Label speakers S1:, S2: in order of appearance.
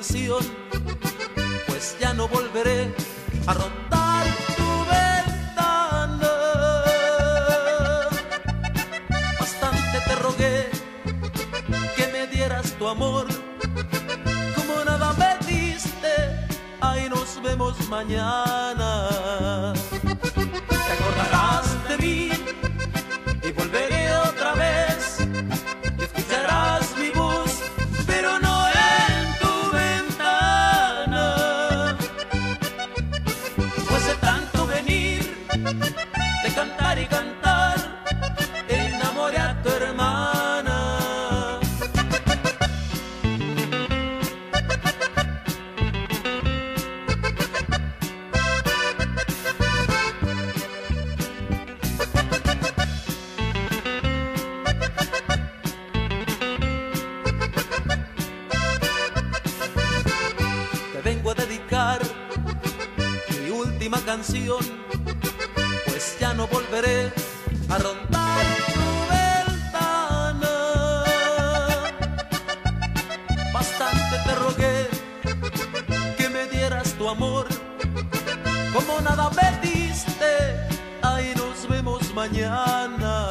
S1: canción, pues ya no volveré a rondar tu ventana. Bastante te rogué que me dieras tu amor, como nada me diste, ahí nos vemos mañana. Te acordarás de mí y volveré otra vez, y escucharás mi voz, pero no en tu ventana. Pues de tanto venir, de cantar y cantar, enamoré a tu hermana. Vengo a dedicar mi última canción, pues ya no volveré a rondar tu ventana. Bastante te rogué que me dieras tu amor, como nada me diste, ahí nos vemos mañana.